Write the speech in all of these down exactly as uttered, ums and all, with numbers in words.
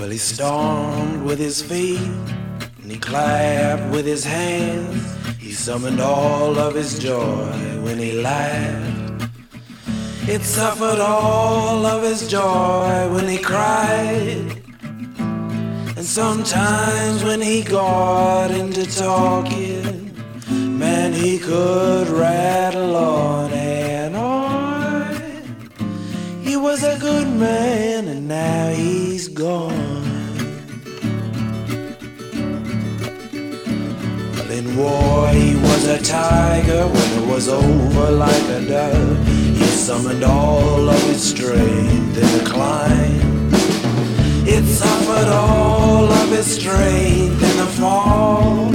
Well, he stomped with his feet, and he clapped with his hands. He summoned all of his joy when he laughed. It suffered all of his joy when he cried. And sometimes when he got into talking, man, he could rattle on and on. He was a good man, and now he's gone. Well, in war he was a tiger. When it was over like a dove, he summoned all of his strength in the climb. It suffered all of his strength in the fall.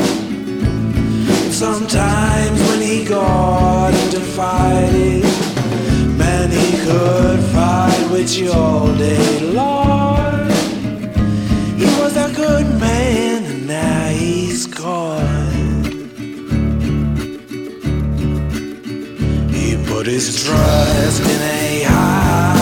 Sometimes when he got into fighting, man, he could fight with you all day long. He was a good man, and now he's gone. He put his trust in a high